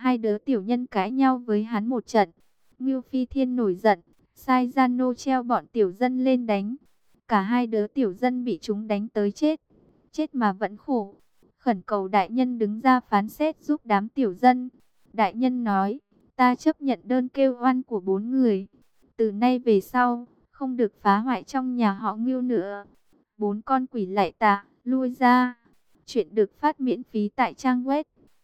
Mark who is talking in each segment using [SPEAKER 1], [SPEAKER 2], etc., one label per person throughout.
[SPEAKER 1] Hai đứa tiểu nhân cãi nhau với hắn một trận. Ngưu Phi Thiên nổi giận, sai gian nô treo bọn tiểu dân lên đánh. Cả hai đứa tiểu dân bị chúng đánh tới chết. Chết mà vẫn khổ. Khẩn cầu đại nhân đứng ra phán xét giúp đám tiểu dân. Đại nhân nói, ta chấp nhận đơn kêu oan của 4 người. Từ nay về sau, không được phá hoại trong nhà họ Ngưu nữa. 4 con quỷ lạy tạ, lui ra. Chuyện được phát miễn phí tại trang web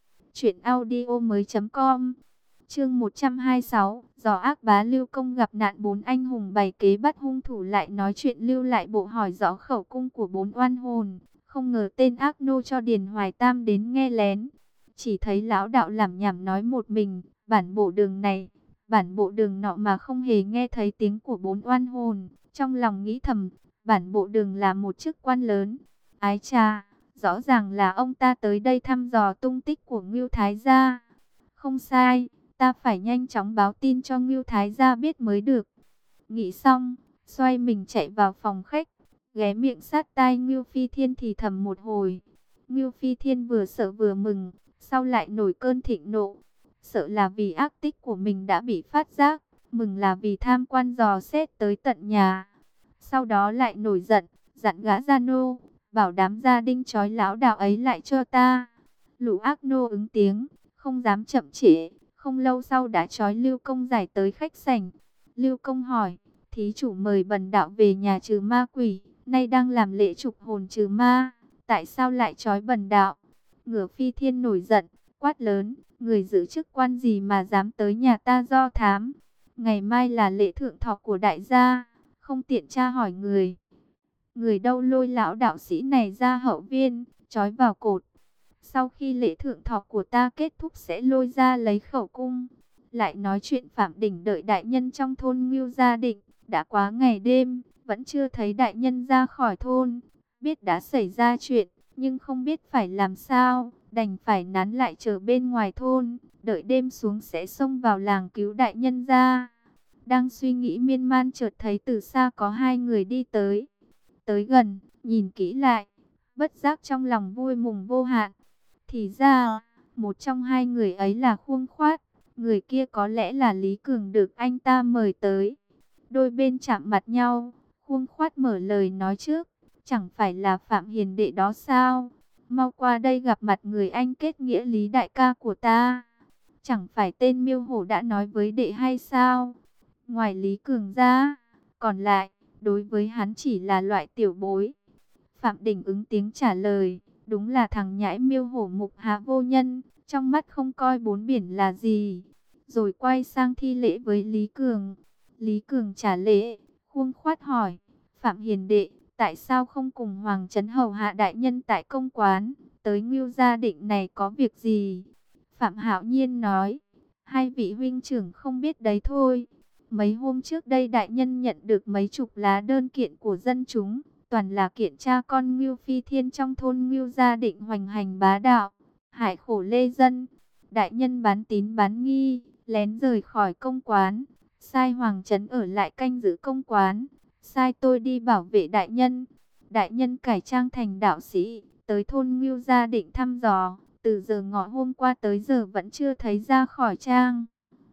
[SPEAKER 1] truyệnaudiomoi.com. Chương 126, Gió ác bá Lưu Công gặp nạn. 4 anh hùng bày kế bắt hung thủ lại nói chuyện lưu lại bộ hỏi rõ khẩu cung của 4 oan hồn. Không ngờ tên ác nô cho Điền Hoài Tam đến nghe lén. Chỉ thấy lão đạo lảm nhảm nói một mình, bản bộ đường này, bản bộ đường nọ mà không hề nghe thấy tiếng của 4 oan hồn. Trong lòng nghĩ thầm, bản bộ đường là một chức quan lớn. Ái chà, rõ ràng là ông ta tới đây thăm dò tung tích của Ngưu Thái gia. Không sai, ta phải nhanh chóng báo tin cho Ngưu Thái gia biết mới được. Nghĩ xong, xoay mình chạy vào phòng khách, ghé miệng sát tai Ngưu Phi Thiên thì thầm một hồi. Ngưu Phi Thiên vừa sợ vừa mừng, sau lại nổi cơn thịnh nộ. Sợ là vì ác tích của mình đã bị phát giác, mừng là vì tham quan dò xét tới tận nhà. Sau đó lại nổi giận, dặn gã gia nô, bảo đám gia đinh trói lão đạo ấy lại cho ta. Lũ ác nô ứng tiếng, không dám chậm trễ, không lâu sau đã trói Lưu Công giải tới khách sảnh. Lưu Công hỏi, thí chủ mời bần đạo về nhà trừ ma quỷ, nay đang làm lễ trục hồn trừ ma, tại sao lại trói bần đạo? Ngửa Phi Thiên nổi giận, quát lớn, người giữ chức quan gì mà dám tới nhà ta do thám? Ngày mai là lễ thượng thọ của đại gia, không tiện tra hỏi người. Người đâu lôi lão đạo sĩ này ra hậu viên, trói vào cột. Sau khi lễ thượng thọ của ta kết thúc sẽ lôi ra lấy khẩu cung. Lại nói chuyện Phạm Đỉnh đợi đại nhân trong thôn Ngưu Gia Định. Đã quá ngày đêm, vẫn chưa thấy đại nhân ra khỏi thôn. Biết đã xảy ra chuyện, nhưng không biết phải làm sao. Đành phải nán lại chờ bên ngoài thôn. Đợi đêm xuống sẽ xông vào làng cứu đại nhân ra. Đang suy nghĩ miên man chợt thấy từ xa có 2 người đi tới. Tới gần, nhìn kỹ lại, bất giác trong lòng vui mừng vô hạn. Thì ra, một trong 2 người ấy là Khuông Khoát, người kia có lẽ là Lý Cường được anh ta mời tới. Đôi bên chạm mặt nhau, Khuông Khoát mở lời nói trước, chẳng phải là Phạm Hiền đệ đó sao? Mau qua đây gặp mặt người anh kết nghĩa Lý đại ca của ta. Chẳng phải tên Miêu Hổ đã nói với đệ hay sao? Ngoài Lý Cường ra, còn lại, đối với hắn chỉ là loại tiểu bối. Phạm Đỉnh ứng tiếng trả lời, đúng là thằng nhãi Miêu Hổ mục hạ vô nhân, trong mắt không coi 4 biển là gì. Rồi quay sang thi lễ với Lý Cường. Lý Cường trả lễ, Khuông Khoát hỏi, Phạm Hiền đệ, tại sao không cùng Hoàng Trấn hầu hạ đại nhân tại công quán, tới Ngưu Gia Định này có việc gì? Phạm Hạo Nhiên nói, 2 vị huynh trưởng không biết đấy thôi. Mấy hôm trước đây đại nhân nhận được mấy chục lá đơn kiện của dân chúng, toàn là kiện cha con Ngưu Phi Thiên trong thôn Ngưu Gia Định hoành hành bá đạo, hại khổ lê dân. Đại nhân bán tín bán nghi, lén rời khỏi công quán, sai Hoàng Trấn ở lại canh giữ công quán, sai tôi đi bảo vệ đại nhân. Đại nhân cải trang thành đạo sĩ, tới thôn Ngưu Gia Định thăm dò, từ giờ ngọ hôm qua tới giờ vẫn chưa thấy ra khỏi trang.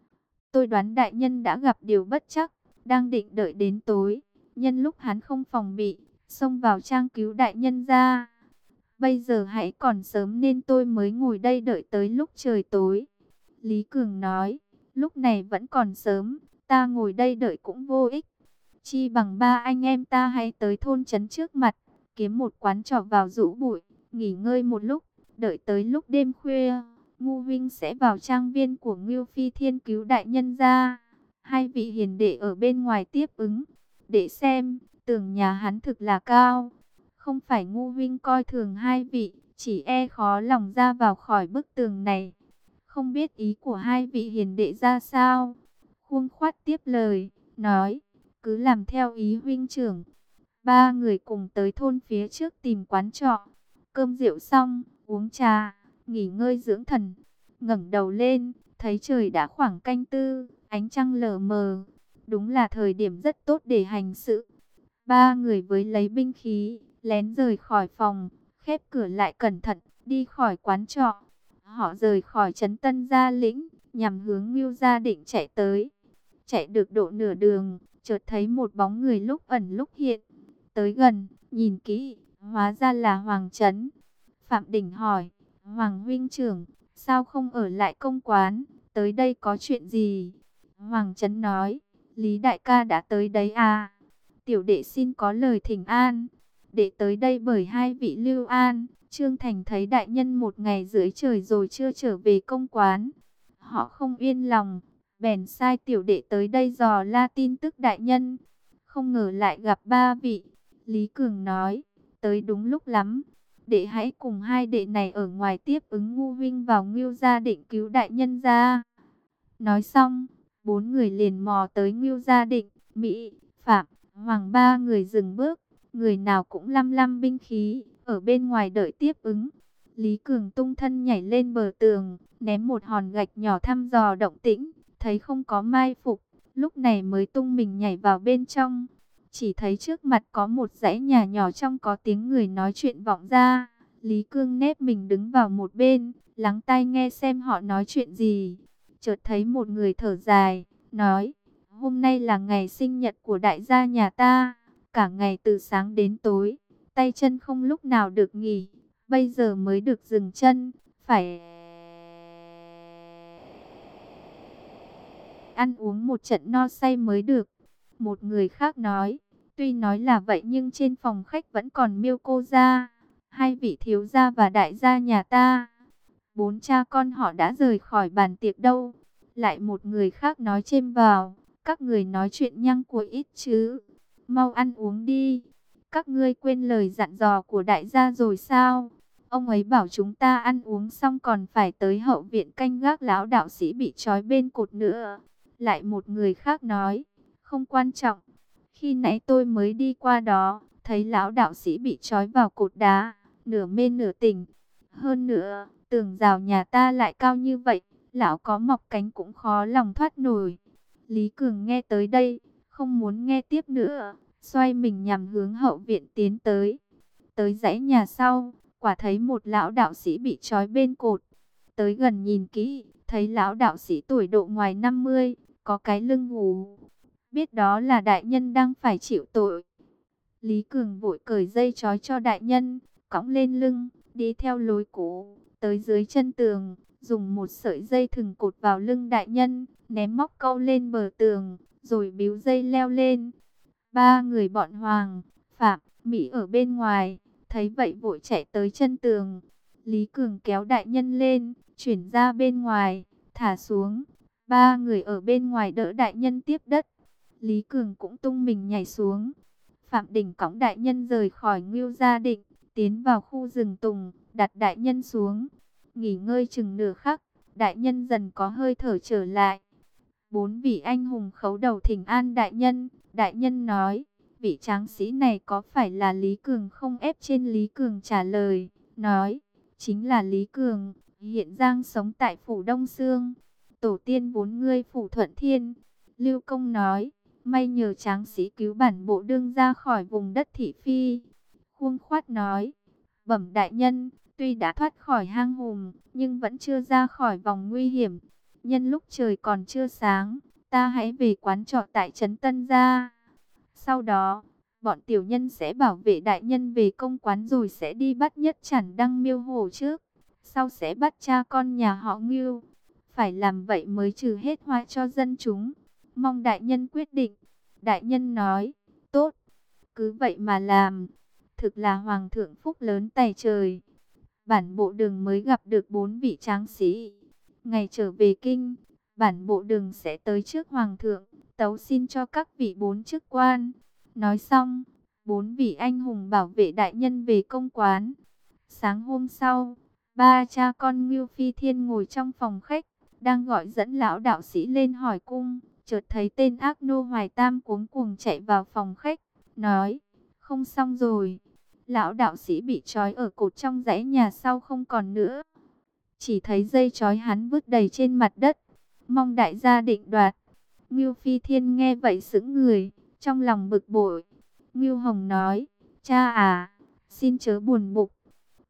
[SPEAKER 1] Tôi đoán đại nhân đã gặp điều bất chắc, đang định đợi đến tối, nhân lúc hắn không phòng bị, xông vào trang cứu đại nhân ra. Bây giờ hãy còn sớm nên tôi mới ngồi đây đợi tới lúc trời tối. Lý Cường nói, lúc này vẫn còn sớm, ta ngồi đây đợi cũng vô ích. Chi bằng 3 anh em ta hãy tới thôn trấn trước mặt, kiếm một quán trọ vào rũ bụi, nghỉ ngơi một lúc, đợi tới lúc đêm khuya, Ngu Vinh sẽ vào trang viên của Ngưu Phi Thiên cứu đại nhân ra. 2 vị hiền đệ ở bên ngoài tiếp ứng. Để xem, tường nhà hắn thực là cao. Không phải Ngu Vinh coi thường 2 vị, chỉ e khó lòng ra vào khỏi bức tường này. Không biết ý của 2 vị hiền đệ ra sao? Khuông Khoát tiếp lời, nói, cứ làm theo ý huynh trưởng. 3 người cùng tới thôn phía trước tìm quán trọ. Cơm rượu xong, uống trà, nghỉ ngơi dưỡng thần. Ngẩng đầu lên, thấy trời đã khoảng canh tư, ánh trăng lờ mờ. Đúng là thời điểm rất tốt để hành sự. 3 người với lấy binh khí, lén rời khỏi phòng, khép cửa lại cẩn thận, đi khỏi quán trọ. Họ rời khỏi trấn Tân Gia Lĩnh, nhằm hướng Ngưu Gia Định chạy tới. Chạy được độ nửa đường, chợt thấy một bóng người lúc ẩn lúc hiện. Tới gần, nhìn kỹ, hóa ra là Hoàng Chấn. Phạm Đỉnh hỏi, Hoàng huynh trưởng, sao không ở lại công quán, tới đây có chuyện gì? Hoàng Chấn nói, Lý đại ca đã tới đấy à? Tiểu đệ xin có lời thỉnh an. Đệ tới đây bởi hai vị Lưu An, Trương Thành thấy đại nhân một ngày dưới trời rồi chưa trở về công quán. Họ không yên lòng, bèn sai tiểu đệ tới đây dò la tin tức đại nhân. Không ngờ lại gặp ba vị. Lý Cường nói, tới đúng lúc lắm. Đệ hãy cùng hai đệ này ở ngoài tiếp ứng Ngu Vinh vào Ngưu Gia Định cứu đại nhân ra. Nói xong, bốn người liền mò tới Ngưu Gia Định. Mỹ, Phạm, Hoàng ba người dừng bước. Người nào cũng lăm lăm binh khí, ở bên ngoài đợi tiếp ứng. Lý Cường tung thân nhảy lên bờ tường, ném một hòn gạch nhỏ thăm dò động tĩnh, thấy không có mai phục, lúc này mới tung mình nhảy vào bên trong. Chỉ thấy trước mặt có một dãy nhà nhỏ trong có tiếng người nói chuyện vọng ra. Lý Cương nép mình đứng vào một bên, lắng tai nghe xem họ nói chuyện gì. Chợt thấy một người thở dài, nói, hôm nay là ngày sinh nhật của đại gia nhà ta, cả ngày từ sáng đến tối, tay chân không lúc nào được nghỉ, bây giờ mới được dừng chân, phải ăn uống một trận no say mới được. Một người khác nói, tuy nói là vậy nhưng trên phòng khách vẫn còn Miêu cô gia, hai vị thiếu gia và đại gia nhà ta. Bốn cha con họ đã rời khỏi bàn tiệc đâu. Lại một người khác nói chêm vào, các người nói chuyện nhăng của ít chứ. Mau ăn uống đi. Các ngươi quên lời dặn dò của đại gia rồi sao? Ông ấy bảo chúng ta ăn uống xong còn phải tới hậu viện canh gác lão đạo sĩ bị trói bên cột nữa. Lại một người khác nói, không quan trọng. Khi nãy tôi mới đi qua đó, thấy lão đạo sĩ bị trói vào cột đá, nửa mê nửa tỉnh. Hơn nữa, tường rào nhà ta lại cao như vậy, lão có mọc cánh cũng khó lòng thoát nổi. Lý Cường nghe tới đây, không muốn nghe tiếp nữa, xoay mình nhằm hướng hậu viện tiến tới. Tới dãy nhà sau, quả thấy một lão đạo sĩ bị trói bên cột. Tới gần nhìn kỹ, thấy lão đạo sĩ tuổi độ ngoài 50, có cái lưng gù. Biết đó là đại nhân đang phải chịu tội. Lý Cường vội cởi dây trói cho đại nhân, cõng lên lưng, đi theo lối cũ, tới dưới chân tường, dùng một sợi dây thừng cột vào lưng đại nhân, ném móc câu lên bờ tường, rồi bíu dây leo lên. Ba người bọn Hoàng, Phạm, Mỹ ở bên ngoài, thấy vậy vội chạy tới chân tường. Lý Cường kéo đại nhân lên, chuyển ra bên ngoài, thả xuống. Ba người ở bên ngoài đỡ đại nhân tiếp đất. Lý Cường cũng tung mình nhảy xuống. Phạm Đình cõng đại nhân rời khỏi Ngưu Gia Định, tiến vào khu rừng tùng, đặt đại nhân xuống. Nghỉ ngơi chừng nửa khắc, đại nhân dần có hơi thở trở lại. Bốn vị anh hùng khấu đầu thỉnh an đại nhân. Đại nhân nói, vị tráng sĩ này có phải là Lý Cường không? Ép trên Lý Cường trả lời, nói, chính là Lý Cường, hiện đang sống tại phủ Đông Sương. Tổ tiên bốn ngươi phủ Thuận Thiên. Lưu Công nói, may nhờ tráng sĩ cứu bản bộ đương ra khỏi vùng đất thị phi. Khuông Khoát nói, bẩm đại nhân, tuy đã thoát khỏi hang hùm, nhưng vẫn chưa ra khỏi vòng nguy hiểm. Nhân lúc trời còn chưa sáng, ta hãy về quán trọ tại trấn Tân Gia. Sau đó, bọn tiểu nhân sẽ bảo vệ đại nhân về công quán rồi sẽ đi bắt Nhất Chản Đăng Miêu Hổ trước. Sau sẽ bắt cha con nhà họ Ngưu. Phải làm vậy mới trừ hết họa cho dân chúng. Mong đại nhân quyết định. Đại nhân nói, tốt, cứ vậy mà làm. Thực là hoàng thượng phúc lớn tày trời. Bản bộ đường mới gặp được bốn vị tráng sĩ. Ngày trở về kinh, bản bộ đường sẽ tới trước hoàng thượng, tấu xin cho các vị bốn chức quan. Nói xong, bốn vị anh hùng bảo vệ đại nhân về công quán. Sáng hôm sau, ba cha con Ngưu Phi Thiên ngồi trong phòng khách, đang gọi dẫn lão đạo sĩ lên hỏi cung. Chợt thấy tên ác nô Hoài Tam cuống cuồng chạy vào phòng khách, nói, không xong rồi. Lão đạo sĩ bị trói ở cột trong dãy nhà sau không còn nữa. Chỉ thấy dây trói hắn vứt đầy trên mặt đất. Mong đại gia định đoạt. Ngưu Phi Thiên nghe vậy sững người, trong lòng bực bội. Ngưu Hồng nói, cha à, xin chớ buồn bực.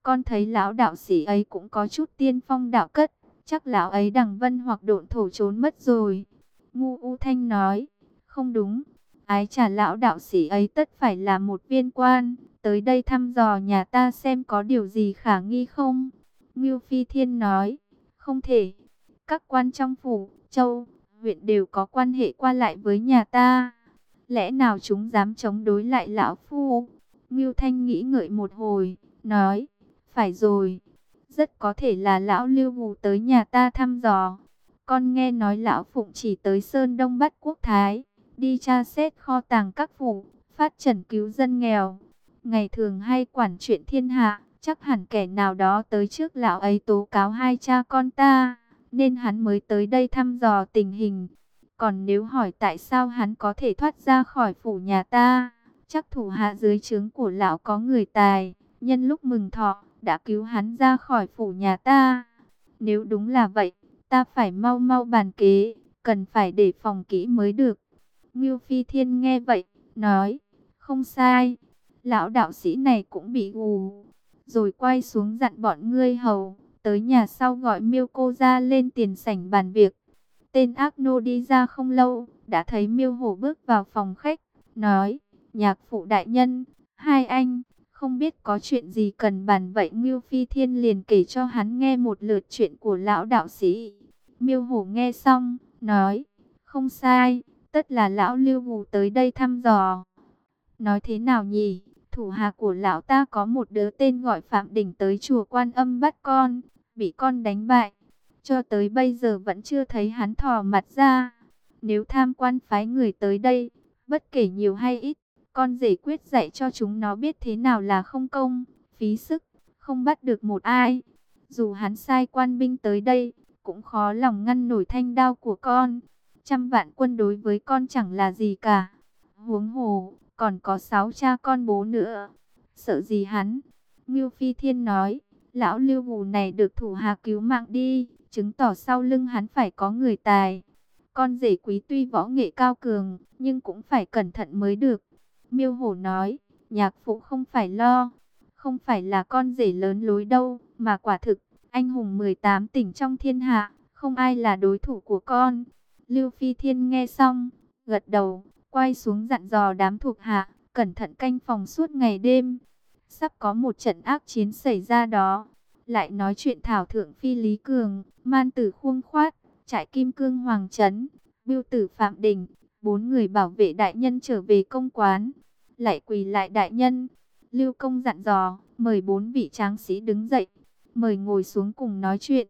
[SPEAKER 1] Con thấy lão đạo sĩ ấy cũng có chút tiên phong đạo cất, chắc lão ấy đằng vân hoặc độn thổ trốn mất rồi. Ngu U Thanh nói, không đúng, ái chà lão đạo sĩ ấy tất phải là một viên quan, tới đây thăm dò nhà ta xem có điều gì khả nghi không. Ngưu Phi Thiên nói, không thể, các quan trong phủ, châu, huyện đều có quan hệ qua lại với nhà ta. Lẽ nào chúng dám chống đối lại lão phu? Ngưu Thanh nghĩ ngợi một hồi, nói, phải rồi, rất có thể là lão Lưu Vù tới nhà ta thăm dò. Con nghe nói lão Phụng chỉ tới Sơn Đông bắt quốc thái, đi tra xét kho tàng các phủ, phát trần cứu dân nghèo. Ngày thường hay quản chuyện thiên hạ, chắc hẳn kẻ nào đó tới trước lão ấy tố cáo hai cha con ta, nên hắn mới tới đây thăm dò tình hình. Còn nếu hỏi tại sao hắn có thể thoát ra khỏi phủ nhà ta, chắc thủ hạ dưới trướng của lão có người tài, nhân lúc mừng thọ, đã cứu hắn ra khỏi phủ nhà ta. Nếu đúng là vậy, ta phải mau mau bàn kế, cần phải đề phòng kỹ mới được. Ngưu Phi Thiên nghe vậy, nói, không sai, lão đạo sĩ này cũng bị gù. Rồi quay xuống dặn bọn ngươi hầu, tới nhà sau gọi Miêu cô ra lên tiền sảnh bàn việc. Tên ác nô đi ra không lâu, đã thấy Miêu Hổ bước vào phòng khách, nói, nhạc phụ đại nhân, hai anh, không biết có chuyện gì cần bàn vậy. Ngưu Phi Thiên liền kể cho hắn nghe một lượt chuyện của lão đạo sĩ. Miêu Hổ nghe xong, nói, không sai, tất là lão Lưu Vù tới đây thăm dò. Nói thế nào nhỉ? Thủ hạ của lão ta có một đứa tên gọi Phạm Đỉnh tới chùa Quan Âm bắt con, bị con đánh bại. Cho tới bây giờ vẫn chưa thấy hắn thò mặt ra. Nếu tham quan phái người tới đây, bất kể nhiều hay ít, con rể quyết dạy cho chúng nó biết thế nào là không công, phí sức, không bắt được một ai. Dù hắn sai quan binh tới đây, cũng khó lòng ngăn nổi thanh đao của con. 100 vạn quân đối với con chẳng là gì cả. Huống hồ, còn có 6 cha con bố nữa. Sợ gì hắn? Ngưu Phi Thiên nói, lão Lưu Vù này được thủ hạ cứu mạng đi, chứng tỏ sau lưng hắn phải có người tài. Con rể quý tuy võ nghệ cao cường, nhưng cũng phải cẩn thận mới được. Miêu Hổ nói, nhạc phụ không phải lo, không phải là con rể lớn lối đâu, mà quả thực, anh hùng 18 tỉnh trong thiên hạ, không ai là đối thủ của con. Lưu Phi Thiên nghe xong, gật đầu, quay xuống dặn dò đám thuộc hạ, cẩn thận canh phòng suốt ngày đêm. Sắp có một trận ác chiến xảy ra đó. Lại nói chuyện Thảo Thượng Phi Lý Cường, Man Tử Khuông Khoát, trại Kim Cương Hoàng Trấn, Bưu Tử Phạm Đình, 4 người bảo vệ đại nhân trở về công quán. Lại quỳ lại đại nhân. Lưu Công dặn dò, mời 4 vị tráng sĩ đứng dậy, mời ngồi xuống cùng nói chuyện.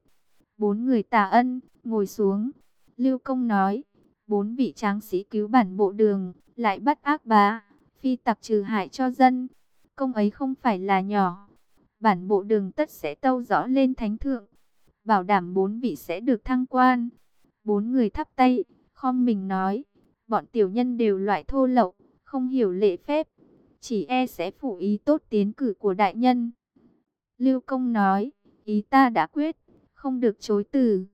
[SPEAKER 1] 4 người tạ ân, ngồi xuống. Lưu Công nói, 4 vị tráng sĩ cứu bản bộ Đường, lại bắt ác bá, phi tặc trừ hại cho dân. Công ấy không phải là nhỏ. Bản bộ Đường tất sẽ tâu rõ lên thánh thượng, bảo đảm 4 vị sẽ được thăng quan. 4 người thắp tay, khom mình nói, bọn tiểu nhân đều loại thô lậu, không hiểu lễ phép, chỉ e sẽ phụ ý tốt tiến cử của đại nhân. Lưu Công nói, ý ta đã quyết, không được chối từ.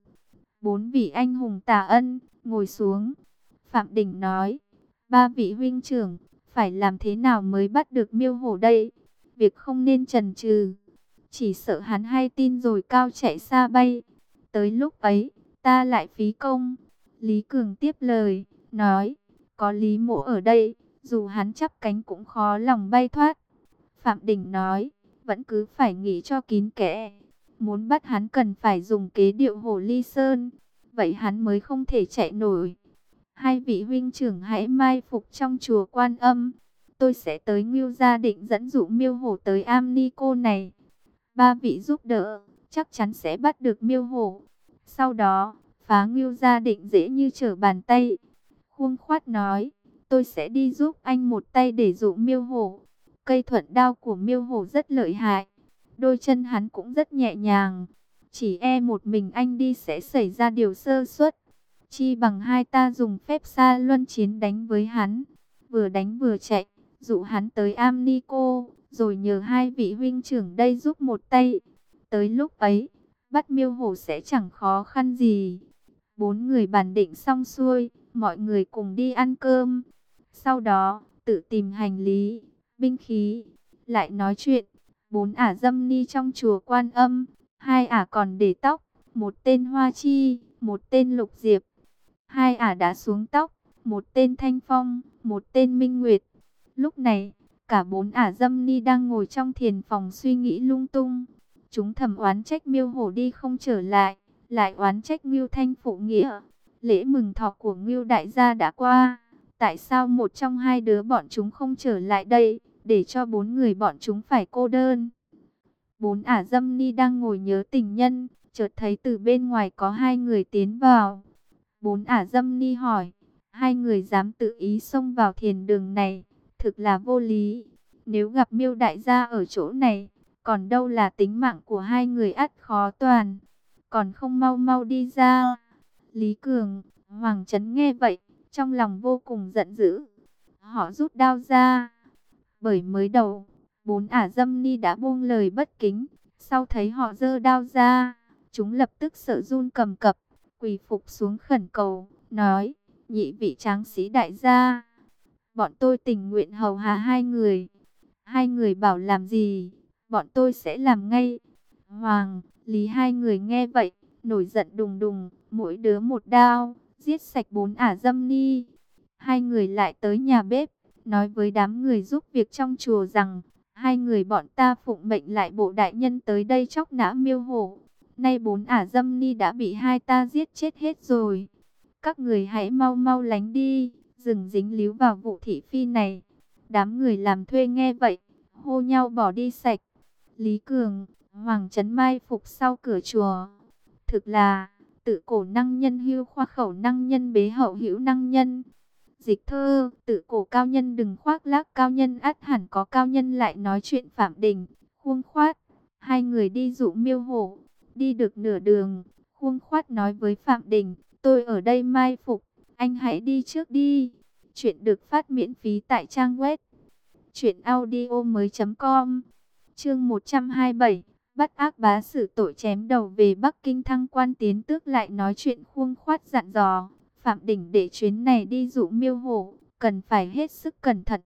[SPEAKER 1] 4 vị anh hùng tạ ân, ngồi xuống. Phạm Đình nói, 3 vị huynh trưởng, phải làm thế nào mới bắt được Miêu Hổ đây? Việc không nên chần chừ, chỉ sợ hắn hay tin rồi cao chạy xa bay. Tới lúc ấy, ta lại phí công. Lý Cường tiếp lời, nói, có Lý Mỗ ở đây, dù hắn chắp cánh cũng khó lòng bay thoát. Phạm Đình nói, vẫn cứ phải nghĩ cho kín kẽ. Muốn bắt hắn cần phải dùng kế điệu Hồ Ly Sơn, vậy hắn mới không thể chạy nổi. Hai vị huynh trưởng hãy mai phục trong chùa Quan Âm. Tôi sẽ tới Ngưu Gia Định dẫn dụ Miêu Hổ tới Am Ni Cô này. 3 vị giúp đỡ, chắc chắn sẽ bắt được Miêu Hổ. Sau đó, phá Ngưu Gia Định dễ như trở bàn tay. Khuông Khoát nói, tôi sẽ đi giúp anh một tay để dụ Miêu Hổ. Cây thuận đao của Miêu Hổ rất lợi hại, đôi chân hắn cũng rất nhẹ nhàng. Chỉ e một mình anh đi sẽ xảy ra điều sơ suất. Chi bằng hai ta dùng phép xa luân chiến đánh với hắn, vừa đánh vừa chạy, dụ hắn tới Am Ni Cô, rồi nhờ hai vị huynh trưởng đây giúp một tay. Tới lúc ấy, bắt Miêu Hổ sẽ chẳng khó khăn gì. 4 người bàn định xong xuôi, mọi người cùng đi ăn cơm. Sau đó, tự tìm hành lý, binh khí, lại nói chuyện. 4 ả dâm ni trong chùa Quan Âm, 2 ả còn để tóc, một tên Hoa Chi, một tên Lục Diệp. 2 ả đã xuống tóc, một tên Thanh Phong, một tên Minh Nguyệt. Lúc này, cả 4 ả dâm ni đang ngồi trong thiền phòng suy nghĩ lung tung. Chúng thầm oán trách Miêu Hổ đi không trở lại, lại oán trách Ngưu Thanh phụ nghĩa. Lễ mừng thọ của Ngưu đại gia đã qua, tại sao một trong hai đứa bọn chúng không trở lại đây, để cho 4 người bọn chúng phải cô đơn. 4 ả dâm ni đang ngồi nhớ tình nhân, chợt thấy từ bên ngoài có 2 người tiến vào. 4 ả dâm ni hỏi, 2 người dám tự ý xông vào thiền đường này, thực là vô lý. Nếu gặp Miêu đại gia ở chỗ này, còn đâu là tính mạng của 2 người ắt khó toàn, còn không mau mau đi ra. Lý Cường, Hoàng Trấn nghe vậy, trong lòng vô cùng giận dữ. Họ rút đao ra. Bởi mới đầu, 4 ả dâm ni đã buông lời bất kính, sau thấy họ giơ đao ra, chúng lập tức sợ run cầm cập, quỳ phục xuống khẩn cầu, nói: nhị vị tráng sĩ đại gia, bọn tôi tình nguyện hầu hạ 2 người. 2 người bảo làm gì, bọn tôi sẽ làm ngay. Hoàng, Lý 2 người nghe vậy, nổi giận đùng đùng, mỗi đứa một đao, giết sạch 4 ả dâm ni. 2 người lại tới nhà bếp, nói với đám người giúp việc trong chùa rằng: 2 người bọn ta phụng mệnh lại bộ đại nhân tới đây chóc nã Miêu Hổ. Nay 4 ả dâm ni đã bị hai ta giết chết hết rồi. Các người hãy mau mau lánh đi, đừng dính líu vào vụ thị phi này. Đám người làm thuê nghe vậy, hô nhau bỏ đi sạch. Lý Cường, Hoàng Trấn mai phục sau cửa chùa. Thực là tự cổ năng nhân hưu khoa khẩu năng nhân bế hậu hữu năng nhân. Dịch thơ, tự cổ cao nhân đừng khoác lác cao nhân, ắt hẳn có cao nhân lại nói chuyện Phạm Đình. Khuông Khoát, 2 người đi dụ Miêu Hổ, đi được nửa đường, Khuông Khoát nói với Phạm Đình: tôi ở đây mai phục, anh hãy đi trước đi. Chuyện được phát miễn phí tại trang web truyệnaudiomoi.com. Chương 127, bắt ác bá xử tội chém đầu. Về Bắc Kinh, Thăng Quan tiến tước lại nói chuyện Khuông Khoát dặn dò Phạm Đình để chuyến này đi dụ Miêu Hổ, cần phải hết sức cẩn thận.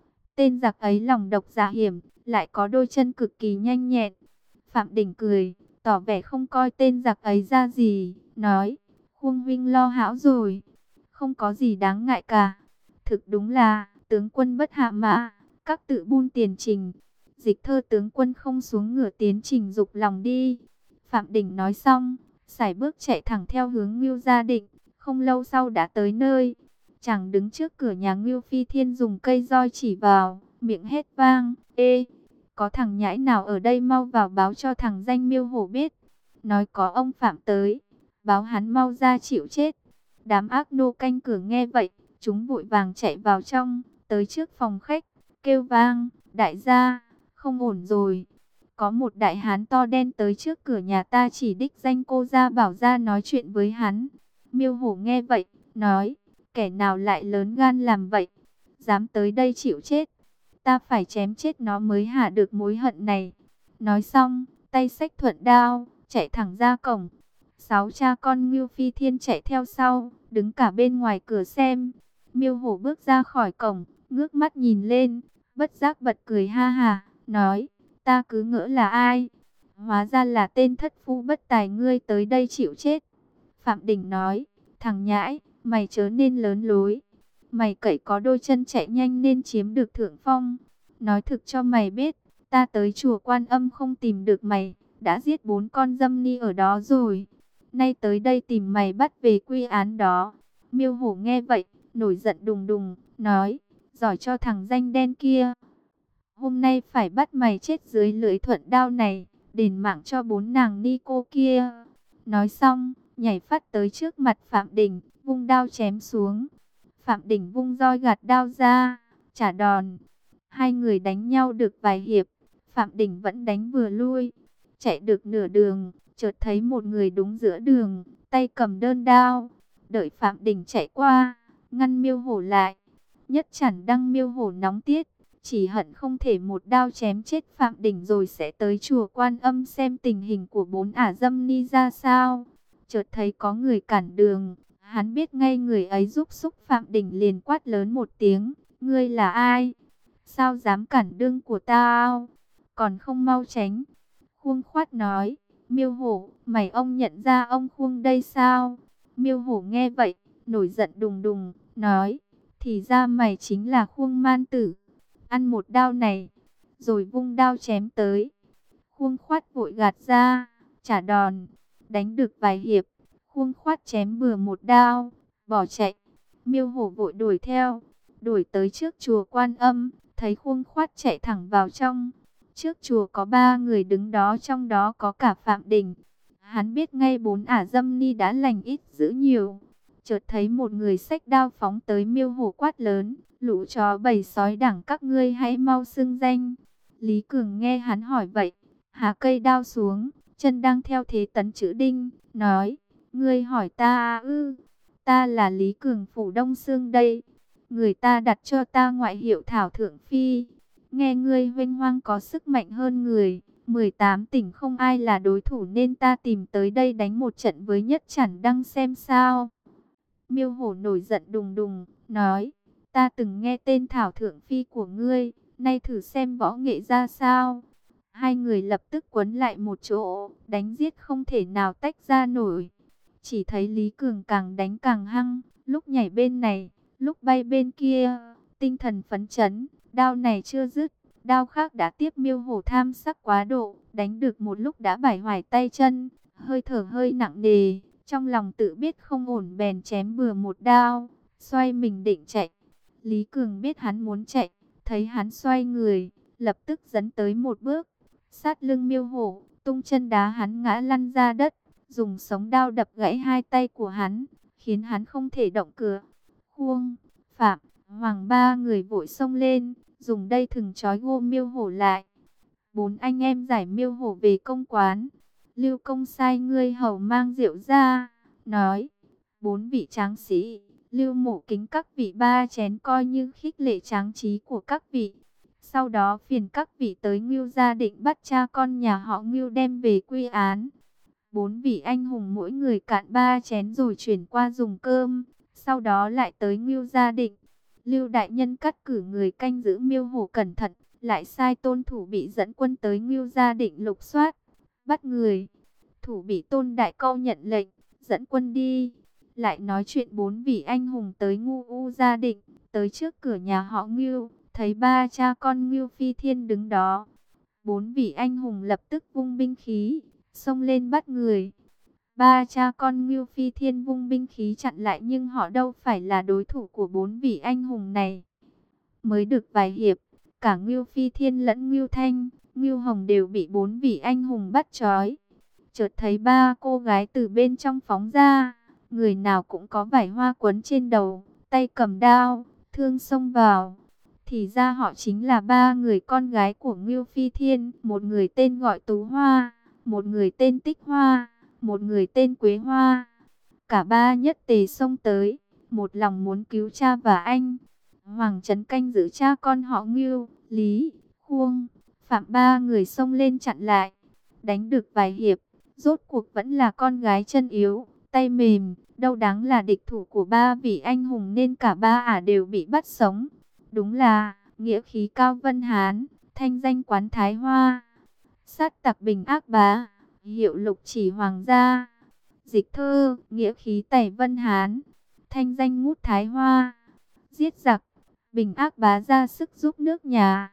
[SPEAKER 1] Tên giặc ấy lòng độc dạ hiểm, lại có đôi chân cực kỳ nhanh nhẹn. Phạm Đình cười, tỏ vẻ không coi tên giặc ấy ra gì, nói: Khuông huynh lo hão rồi, không có gì đáng ngại cả. Thực đúng là tướng quân bất hạ mã, các tự buôn tiền trình. Dịch thơ tướng quân không xuống ngựa tiến trình dục lòng đi. Phạm Đình nói xong, sải bước chạy thẳng theo hướng Ngưu Gia Định. Không lâu sau đã tới nơi. Chàng đứng trước cửa nhà Ngưu Phi Thiên dùng cây roi chỉ vào, miệng hét vang: ê, có thằng nhãi nào ở đây, mau vào báo cho thằng danh Miêu Hổ biết. Nói có ông Phạm tới, báo hắn mau ra chịu chết. Đám ác nô canh cửa nghe vậy, chúng vội vàng chạy vào trong, tới trước phòng khách, kêu vang: đại gia, không ổn rồi. Có một đại hán to đen tới trước cửa nhà ta, chỉ đích danh cô ra bảo ra nói chuyện với hắn. Miêu Hổ nghe vậy, nói: kẻ nào lại lớn gan làm vậy, dám tới đây chịu chết, ta phải chém chết nó mới hả được mối hận này. Nói xong, tay xách thuận đao, chạy thẳng ra cổng. 6 cha con Ngưu Phi Thiên chạy theo sau, đứng cả bên ngoài cửa xem. Miêu Hổ bước ra khỏi cổng, ngước mắt nhìn lên, bất giác bật cười ha hả, nói: ta cứ ngỡ là ai, hóa ra là tên thất phu bất tài, ngươi tới đây chịu chết. Phạm Đình nói: thằng nhãi, mày chớ nên lớn lối. Mày cậy có đôi chân chạy nhanh nên chiếm được thượng phong. Nói thực cho mày biết, ta tới chùa Quan Âm không tìm được mày, đã giết 4 con dâm ni ở đó rồi. Nay tới đây tìm mày bắt về quy án đó. Miêu Hổ nghe vậy, nổi giận đùng đùng, nói: giỏi cho thằng danh đen kia. Hôm nay phải bắt mày chết dưới lưỡi thuận đao này, đền mạng cho 4 nàng ni cô kia. Nói xong, nhảy phát tới trước mặt Phạm Đình, vung đao chém xuống. Phạm Đình vung roi gạt đao ra, trả đòn. 2 người đánh nhau được vài hiệp, Phạm Đình vẫn đánh vừa lui. Chạy được nửa đường, chợt thấy một người đúng giữa đường, tay cầm đơn đao. Đợi Phạm Đình chạy qua, ngăn Miêu Hổ lại. Nhất Chản Đăng Miêu Hổ nóng tiết, chỉ hận không thể một đao chém chết Phạm Đình rồi sẽ tới chùa Quan Âm xem tình hình của 4 ả dâm ni ra sao. Chợt thấy có người cản đường, hắn biết ngay người ấy giúp sức. Phạm Đình liền quát lớn một tiếng: ngươi là ai? Sao dám cản đường của tao? còn không mau tránh. Khuông Khoát nói, Miêu Hổ, mày ông nhận ra ông Khuông đây sao? Miêu Hổ nghe vậy, nổi giận đùng đùng, nói, thì ra mày chính là Khuông Man Tử, ăn một đao này, rồi vung đao chém tới. Khuông Khoát vội gạt ra, trả đòn, đánh được vài hiệp, Khuông Khoát chém bừa một đao, bỏ chạy. Miêu Hổ vội đuổi theo, đuổi tới trước chùa Quan Âm, thấy Khuông Khoát chạy thẳng vào trong. Trước chùa có 3 người đứng đó, trong đó có cả Phạm Đình. Hắn biết ngay 4 ả dâm ni đã lành ít dữ nhiều. Chợt thấy một người xách đao phóng tới. Miêu Hổ quát lớn, lũ chó bầy sói đẳng các ngươi hãy mau xưng danh. Lý Cường nghe hắn hỏi vậy, hạ cây đao xuống, chân đang theo thế tấn chữ đinh, nói, ngươi hỏi ta ư? Ta là Lý Cường phủ Đông Xương đây. Người ta đặt cho ta ngoại hiệu Thảo Thượng Phi. Nghe ngươi huênh hoang có sức mạnh hơn người, 18 tỉnh không ai là đối thủ, nên ta tìm tới đây đánh một trận với Nhất Chản Đăng xem sao. Miêu Hổ nổi giận đùng đùng, nói, ta từng nghe tên Thảo Thượng Phi của ngươi, nay thử xem võ nghệ ra sao. Hai người lập tức quấn lại một chỗ, đánh giết không thể nào tách ra nổi. Chỉ thấy Lý Cường càng đánh càng hăng, lúc nhảy bên này, lúc bay bên kia, tinh thần phấn chấn, đao này chưa dứt, đao khác đã tiếp. Miêu Hổ tham sắc quá độ, đánh được một lúc đã bải hoài tay chân, hơi thở hơi nặng nề, trong lòng tự biết không ổn bèn chém bừa một đao, xoay mình định chạy. Lý Cường biết hắn muốn chạy, thấy hắn xoay người, lập tức dẫn tới một bước, sát lưng Miêu Hổ, tung chân đá hắn ngã lăn ra đất, dùng sống đao đập gãy hai tay của hắn, khiến hắn không thể động cựa. Khuông, Phạm, Hoàng 3 người vội xông lên, dùng dây thừng trói gô Miêu Hổ lại. 4 anh em giải Miêu Hổ về công quán. Lưu Công sai ngươi hầu mang rượu ra, nói, 4 vị tráng sĩ, Lưu Mộ kính các vị 3 chén coi như khích lệ tráng trí của các vị. Sau đó phiền các vị tới Ngưu gia định bắt cha con nhà họ Ngưu đem về quy án. 4 vị anh hùng mỗi người cạn 3 chén rồi chuyển qua dùng cơm, sau đó lại tới Ngưu gia định. Lưu đại nhân cắt cử người canh giữ Miêu Hổ cẩn thận, lại sai Tôn Thủ Bị dẫn quân tới Ngưu gia định lục soát, bắt người. Thủ Bị Tôn đại câu nhận lệnh, dẫn quân đi. Lại nói chuyện 4 vị anh hùng tới Ngưu gia định, tới trước cửa nhà họ Ngưu, thấy 3 cha con Ngưu Phi Thiên đứng đó. 4 vị anh hùng lập tức vung binh khí, xông lên bắt người. 3 cha con Ngưu Phi Thiên vung binh khí chặn lại, nhưng họ đâu phải là đối thủ của 4 vị anh hùng này. Mới được vài hiệp, cả Ngưu Phi Thiên lẫn Ngưu Thanh, Ngưu Hồng đều bị 4 vị anh hùng bắt trói. Chợt thấy 3 cô gái từ bên trong phóng ra, người nào cũng có vải hoa quấn trên đầu, tay cầm đao, thương xông vào. Thì ra họ chính là 3 người con gái của Ngưu Phi Thiên, một người tên gọi Tú Hoa, một người tên Tích Hoa, một người tên Quế Hoa. Cả 3 nhất tề xông tới, một lòng muốn cứu cha và anh. Hoàng Trấn canh giữ cha con họ Ngưu, Lý, Khuông, Phạm 3 người xông lên chặn lại. Đánh được vài hiệp, rốt cuộc vẫn là con gái chân yếu, tay mềm, đâu đáng là địch thủ của 3 vị anh hùng, nên cả 3 ả đều bị bắt sống. Đúng là nghĩa khí Cao Vân Hán, thanh danh quán Thái Hoa, sát tặc bình ác bá, hiệu lục chỉ hoàng gia. Dịch thơ, nghĩa khí Tẩy Vân Hán, thanh danh ngút Thái Hoa, giết giặc, bình ác bá ra sức giúp nước nhà.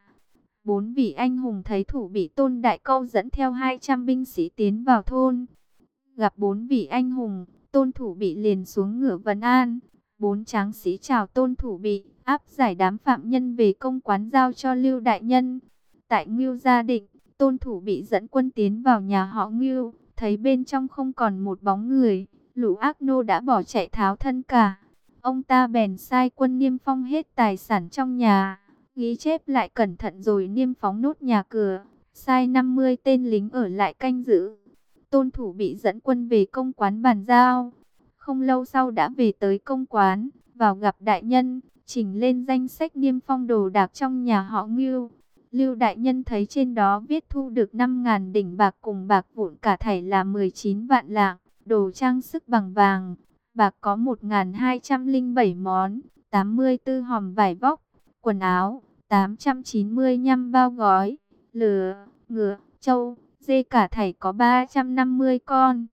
[SPEAKER 1] 4 vị anh hùng thấy Thủ Bị Tôn đại câu dẫn theo 200 binh sĩ tiến vào thôn. Gặp 4 vị anh hùng, Tôn Thủ Bị liền xuống ngựa vấn an. 4 tráng sĩ chào Tôn Thủ Bị, áp giải đám phạm nhân về công quán giao cho Lưu đại nhân. Tại Ngưu gia định, Tôn Thủ Bị dẫn quân tiến vào nhà họ Ngưu, thấy bên trong không còn một bóng người, lũ ác nô đã bỏ chạy tháo thân cả. Ông ta bèn sai quân niêm phong hết tài sản trong nhà, ghi chép lại cẩn thận rồi niêm phóng nốt nhà cửa, sai 50 tên lính ở lại canh giữ. Tôn Thủ Bị dẫn quân về công quán bàn giao. Không lâu sau đã về tới công quán, vào gặp đại nhân, chỉnh lên danh sách niêm phong đồ đạc trong nhà họ Ngưu. Lưu đại nhân thấy trên đó viết thu được 5.000 đỉnh bạc cùng bạc vụn cả thảy là 19 vạn lạng, đồ trang sức bằng vàng, bạc có 1.207 món, 84 hòm vải vóc, quần áo, 895 bao gói, lửa, ngựa, trâu, dê cả thảy có 350 con.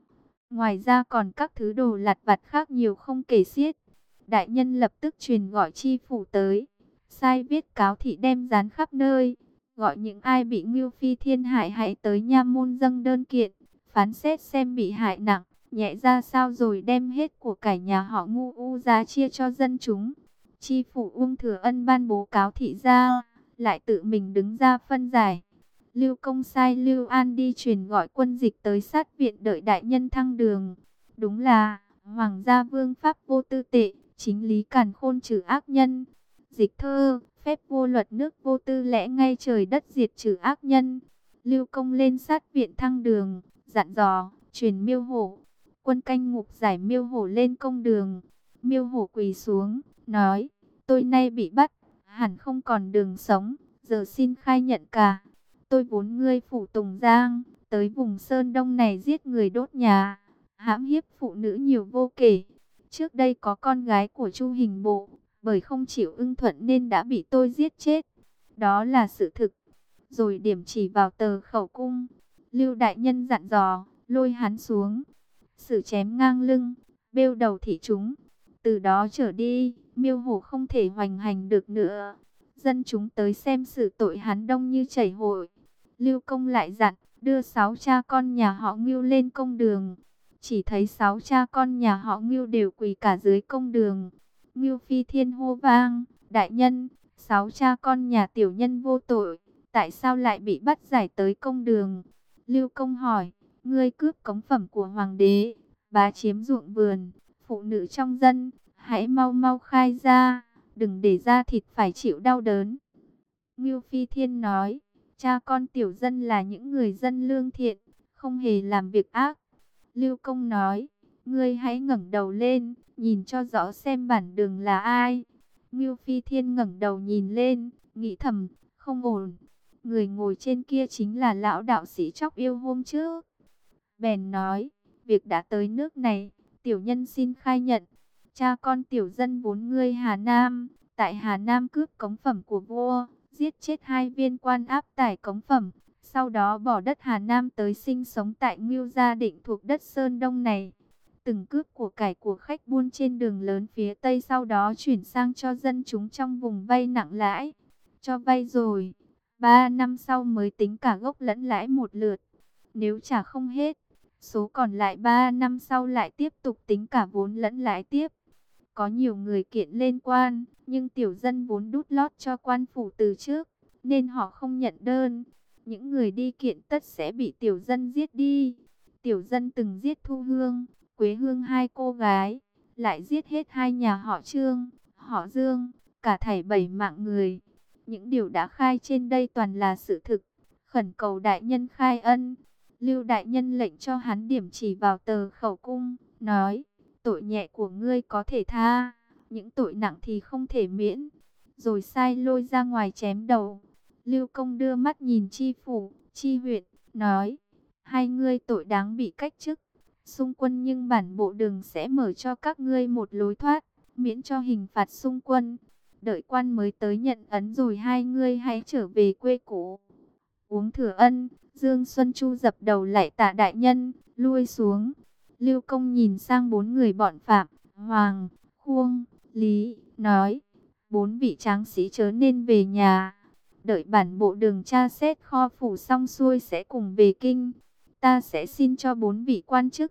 [SPEAKER 1] Ngoài ra còn các thứ đồ lặt vặt khác nhiều không kể xiết. Đại nhân lập tức truyền gọi chi phủ tới, sai viết cáo thị đem dán khắp nơi, gọi những ai bị Ngưu Phi Thiên hại hãy tới nha môn dâng đơn kiện, phán xét xem bị hại nặng, nhẹ ra sao rồi đem hết của cải nhà họ Ngu U ra chia cho dân chúng. Chi phủ Uông Thừa Ân ban bố cáo thị ra, lại tự mình đứng ra phân giải. Lưu Công sai Lưu An đi truyền gọi quân dịch tới sát viện đợi đại nhân thăng đường. Đúng là hoàng gia vương pháp vô tư tệ, chính lý càn khôn trừ ác nhân. Dịch thơ, phép vô luật nước vô tư lẽ ngay trời đất diệt trừ ác nhân. Lưu Công lên sát viện thăng đường, dặn dò, truyền Miêu Hổ. Quân canh ngục giải Miêu Hổ lên công đường. Miêu Hổ quỳ xuống, nói, tôi nay bị bắt, hẳn không còn đường sống, giờ xin khai nhận cả. Tôi vốn ngươi phủ Tùng Giang, tới vùng Sơn Đông này giết người đốt nhà, hãm hiếp phụ nữ nhiều vô kể. Trước đây có con gái của Chu Hình Bộ, bởi không chịu ưng thuận nên đã bị tôi giết chết. Đó là sự thực. Rồi điểm chỉ vào tờ khẩu cung. Lưu đại nhân dặn dò, lôi hắn xuống, xử chém ngang lưng, bêu đầu thị chúng. Từ đó trở đi, Miêu Hổ không thể hoành hành được nữa. Dân chúng tới xem xử tội hắn đông như chảy hội. Lưu Công lại dặn, đưa 6 cha con nhà họ Ngưu lên công đường. Chỉ thấy 6 cha con nhà họ Ngưu đều quỳ cả dưới công đường. Ngưu Phi Thiên hô vang, đại nhân, 6 cha con nhà tiểu nhân vô tội, tại sao lại bị bắt giải tới công đường? Lưu Công hỏi, ngươi cướp cống phẩm của hoàng đế, bá chiếm ruộng vườn, phụ nữ trong dân, hãy mau mau khai ra, đừng để da thịt phải chịu đau đớn. Ngưu Phi Thiên nói, cha con tiểu dân là những người dân lương thiện, không hề làm việc ác. Lưu Công nói, ngươi hãy ngẩng đầu lên, nhìn cho rõ xem bản đường là ai. Ngưu Phi Thiên ngẩng đầu nhìn lên, nghĩ thầm, không ổn. Người ngồi trên kia chính là lão đạo sĩ Tróc Yêu hôm trước. Bèn nói, việc đã tới nước này, tiểu nhân xin khai nhận. Cha con tiểu dân vốn ngươi Hà Nam, tại Hà Nam cướp cống phẩm của vua, giết chết 2 viên quan áp tải cống phẩm. Sau đó bỏ đất Hà Nam tới sinh sống tại Ngưu Gia Định thuộc đất Sơn Đông này. Từng cướp của cải của khách buôn trên đường lớn phía Tây, sau đó chuyển sang cho dân chúng trong vùng vay nặng lãi. Cho vay rồi, 3 năm sau mới tính cả gốc lẫn lãi một lượt. Nếu trả không hết, số còn lại 3 năm sau lại tiếp tục tính cả vốn lẫn lãi tiếp. Có nhiều người kiện lên quan, nhưng tiểu dân vốn đút lót cho quan phủ từ trước, nên họ không nhận đơn. Những người đi kiện tất sẽ bị tiểu dân giết đi. Tiểu dân từng giết Thu Hương, Quế Hương 2 cô gái, lại giết hết 2 nhà họ Trương, họ Dương, cả thảy 7 mạng người. Những điều đã khai trên đây toàn là sự thực, khẩn cầu đại nhân khai ân. Lưu đại nhân lệnh cho hắn điểm chỉ vào tờ khẩu cung, nói, tội nhẹ của ngươi có thể tha, những tội nặng thì không thể miễn. Rồi sai lôi ra ngoài chém đầu. Lưu Công đưa mắt nhìn chi phủ, chi huyện, nói, 2 ngươi tội đáng bị cách chức xung quân, nhưng bản bộ đường sẽ mở cho các ngươi một lối thoát, miễn cho hình phạt xung quân. Đợi quan mới tới nhận ấn rồi 2 ngươi hãy trở về quê cũ. Uống Thừa Ân, Dương Xuân Chu dập đầu lạy tạ đại nhân, lui xuống. Lưu Công nhìn sang 4 người bọn Phạm, Hoàng, Khuông, Lý, nói, 4 vị tráng sĩ chớ nên về nhà. Đợi bản bộ đường tra xét kho phủ xong xuôi sẽ cùng về kinh. Ta sẽ xin cho 4 vị quan chức.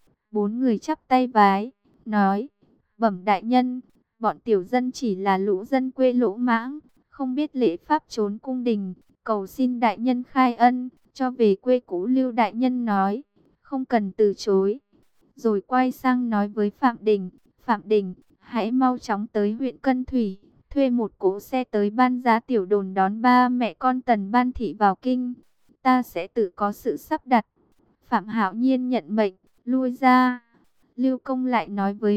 [SPEAKER 1] 4 người chắp tay vái, nói, bẩm đại nhân, bọn tiểu dân chỉ là lũ dân quê lỗ mãng, không biết lễ pháp trốn cung đình, cầu xin đại nhân khai ân, cho về quê cũ. Lưu đại nhân nói, không cần từ chối. Rồi quay sang nói với Phạm Đình, Phạm Đình, hãy mau chóng tới huyện Cân Thủy, thuê một cỗ xe tới Ban Giá Tiểu Đồn đón 3 mẹ con Tần Ban Thị vào kinh. Ta sẽ tự có sự sắp đặt. Phạm Hạo Nhiên nhận mệnh, lui ra. Lưu Công lại nói với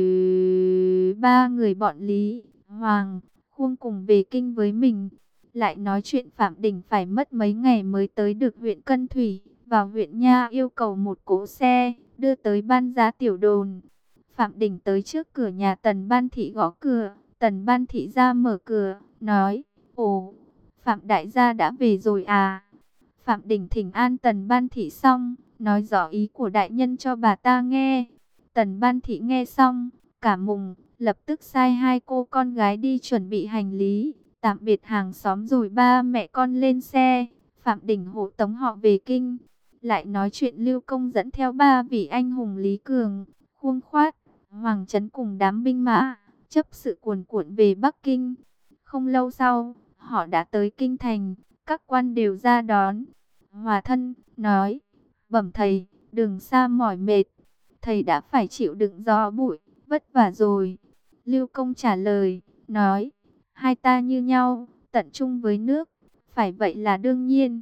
[SPEAKER 1] 3 người bọn Lý, Hoàng, Khuông cùng về kinh với mình. Lại nói chuyện Phạm Đình phải mất mấy ngày mới tới được huyện Cân Thủy. Vào huyện Nha yêu cầu một cỗ xe, đưa tới Ban Giá Tiểu Đồn. Phạm Đình tới trước cửa nhà Tần Ban Thị gõ cửa. Tần Ban Thị ra mở cửa, nói, ồ, Phạm đại gia đã về rồi à? Phạm Đình thỉnh an Tần Ban Thị xong, nói rõ ý của đại nhân cho bà ta nghe. Tần Ban Thị nghe xong, cả mừng, lập tức sai hai cô con gái đi chuẩn bị hành lý, tạm biệt hàng xóm rồi ba mẹ con lên xe. Phạm Đình hộ tống họ về kinh, lại nói chuyện Lưu Công dẫn theo ba vị anh hùng Lý Cường, Khuông Khoát, Hoàng Chấn cùng đám binh mã, chấp sự cuồn cuộn về Bắc Kinh. Không lâu sau, họ đã tới kinh thành, các quan đều ra đón. Hòa Thân nói, bẩm thầy, đường xa mỏi mệt, thầy đã phải chịu đựng gió bụi, vất vả rồi. Lưu Công trả lời, nói, hai ta như nhau, tận chung với nước, phải vậy là đương nhiên.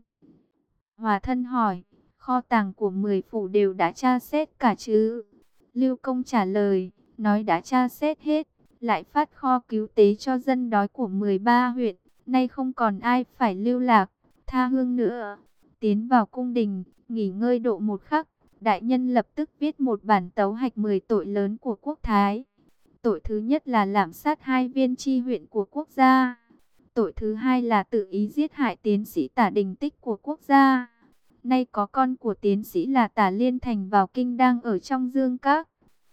[SPEAKER 1] Hòa Thân hỏi, kho tàng của 10 phủ đều đã tra xét cả chứ? Lưu Công trả lời, nói đã tra xét hết, lại phát kho cứu tế cho dân đói của 13 huyện, nay không còn ai phải lưu lạc, tha hương nữa. Tiến vào cung đình, nghỉ ngơi độ một khắc, đại nhân lập tức viết một bản tấu hạch 10 tội lớn của quốc thái. Tội thứ nhất là lạm sát hai viên tri huyện của quốc gia. Tội thứ hai là tự ý giết hại tiến sĩ Tả Đình Tích của quốc gia. Nay có con của tiến sĩ là Tả Liên Thành vào kinh đang ở trong Dương Các.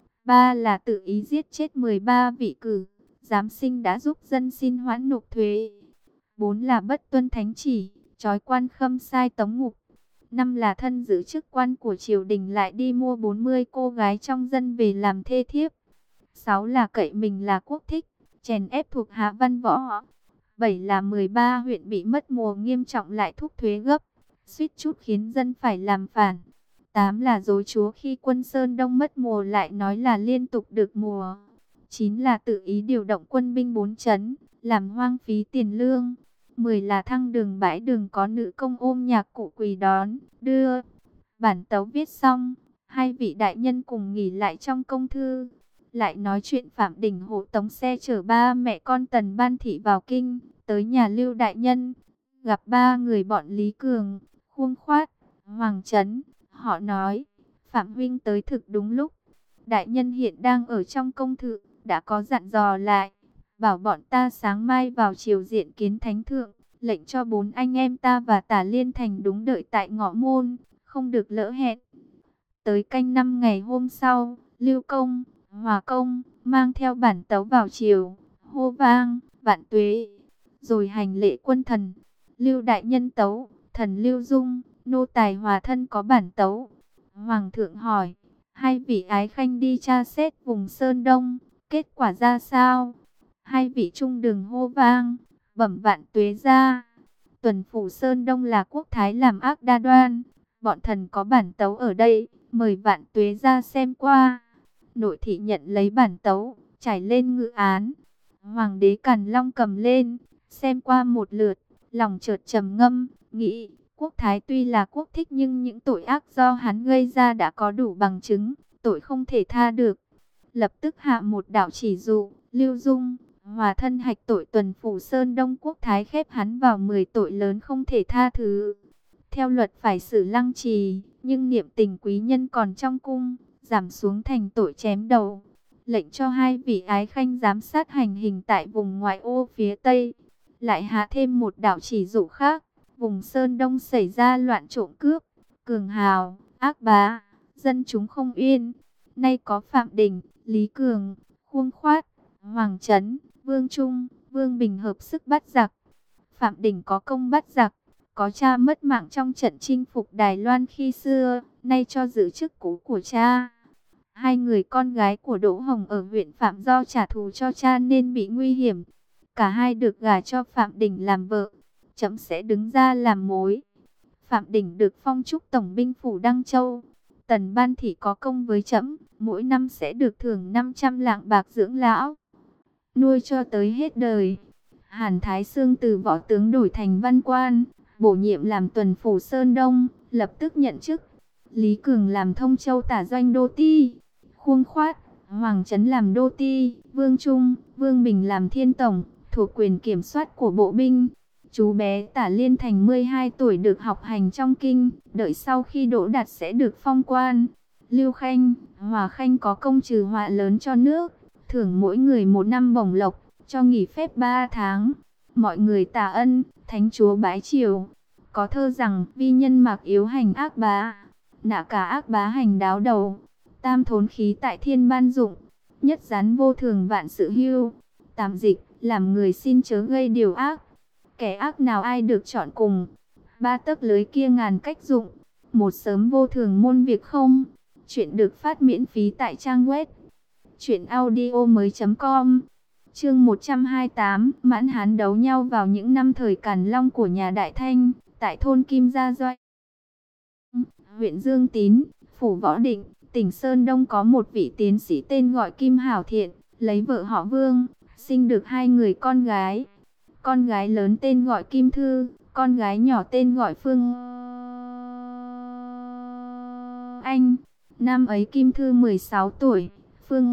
[SPEAKER 1] Ba là tự ý giết chết 13 vị cử, giám sinh đã giúp dân xin hoãn nộp thuế. Bốn là bất tuân thánh chỉ, trói quan khâm sai tống ngục. Năm là thân giữ chức quan của triều đình lại đi mua 40 cô gái trong dân về làm thê thiếp. Sáu là cậy mình là quốc thích, chèn ép thuộc hạ văn võ. Bảy là 13 huyện bị mất mùa nghiêm trọng lại thúc thuế gấp, suýt chút khiến dân phải làm phản. 8 là dối chúa khi quân Sơn Đông mất mùa lại nói là liên tục được mùa. 9 là tự ý điều động quân binh 4 trấn, làm hoang phí tiền lương. 10 là thăng đường bãi đường có nữ công ôm nhạc cụ quỳ đón, đưa. Bản tấu viết xong, hai vị đại nhân cùng nghỉ lại trong công thư. Lại nói chuyện Phạm Đình hộ tống xe chở ba mẹ con Tần Ban Thị vào kinh, tới nhà Lưu đại nhân, gặp ba người bọn Lý Cường, Khuông Khoát, Hoàng Chấn. Họ nói, Phạm huynh tới thực đúng lúc. Đại nhân hiện đang ở trong công thự, đã có dặn dò lại, bảo bọn ta sáng mai vào triều diện kiến thánh thượng, lệnh cho 4 anh em ta và Tả Liên Thành đúng đợi tại ngõ môn, không được lỡ hẹn. Tới canh 5 ngày hôm sau, Lưu Công, Hòa Công mang theo bản tấu vào triều, hô vang, vạn tuế, rồi hành lễ quân thần. Lưu đại nhân tấu, thần Lưu Dung, nô tài Hòa Thân có bản tấu. Hoàng thượng hỏi, hai vị ái khanh đi tra xét vùng Sơn Đông, kết quả ra sao? Hai vị trung đường hô vang, bẩm vạn tuế ra. Tuần phủ Sơn Đông là quốc thái làm ác đa đoan, bọn thần có bản tấu ở đây, mời vạn tuế ra xem qua. Nội thị nhận lấy bản tấu, trải lên ngự án. Hoàng đế Càn Long cầm lên, xem qua một lượt, lòng chợt trầm ngâm, nghĩ, quốc thái tuy là quốc thích nhưng những tội ác do hắn gây ra đã có đủ bằng chứng, tội không thể tha được. Lập tức hạ một đạo chỉ dụ, Lưu Dung, Hòa Thân hạch tội tuần phủ Sơn Đông quốc thái, khép hắn vào 10 tội lớn không thể tha thứ. Theo luật phải xử lăng trì, nhưng niệm tình quý nhân còn trong cung, giảm xuống thành tội chém đầu. Lệnh cho hai vị ái khanh giám sát hành hình tại vùng ngoại ô phía Tây. Lại hạ thêm một đạo chỉ dụ khác, vùng Sơn Đông xảy ra loạn trộm cướp, cường hào, ác bá, dân chúng không yên. Nay có Phạm Đình, Lý Cường, Khuông Khoát, Hoàng Chấn, Vương Trung, Vương Bình hợp sức bắt giặc. Phạm Đình có công bắt giặc, có cha mất mạng trong trận chinh phục Đài Loan khi xưa, nay cho giữ chức cũ của cha. Hai người con gái của Đỗ Hồng ở huyện Phạm do trả thù cho cha nên bị nguy hiểm. Cả hai được gả cho Phạm Đình làm vợ, trẫm sẽ đứng ra làm mối. Phạm Đình được phong trúc tổng binh phủ Đăng Châu. Tần Ban Thị có công với trẫm, mỗi năm sẽ được thưởng 500 lạng bạc dưỡng lão, nuôi cho tới hết đời. Hàn Thái Xương từ võ tướng đổi thành văn quan, bổ nhiệm làm tuần phủ Sơn Đông, lập tức nhận chức. Lý Cường làm Thông Châu tả doanh đô ti, Khuông Khoát, Hoàng Chấn làm đô ti, Vương Trung, Vương Bình làm thiên tổng, thuộc quyền kiểm soát của bộ binh. Chú bé Tả Liên Thành 12 tuổi được học hành trong kinh, đợi sau khi đỗ đạt sẽ được phong quan. Lưu Khanh, Hòa Khanh có công trừ họa lớn cho nước, thưởng mỗi người 1 năm bổng lộc, cho nghỉ phép 3 tháng. Mọi người tạ ân, thánh chúa bái triều. Có thơ rằng vi nhân mạc yếu hành ác bá, nạ cả ác bá hành đáo đầu. Tam thốn khí tại thiên ban dụng, nhất gián vô thường vạn sự hưu. Tạm dịch, làm người xin chớ gây điều ác, kẻ ác nào ai được chọn cùng. Ba tấc lưới kia ngàn cách dụng, một sớm vô thường muôn việc không. Chuyện được phát miễn phí tại trang web truyệnaudiomoi.com. Chương 128, Mãn Hán đấu nhau vào những năm thời Càn Long của nhà Đại Thanh, tại thôn Kim Gia Doanh, huyện Dương Tín, phủ Võ Định, tỉnh Sơn Đông có một vị tiến sĩ tên gọi Kim Hảo Thiện, lấy vợ họ Vương, sinh được hai người con gái. Con gái lớn tên gọi Kim Thư, con gái nhỏ tên gọi Phương Anh. Năm ấy Kim Thư 16 tuổi, Phương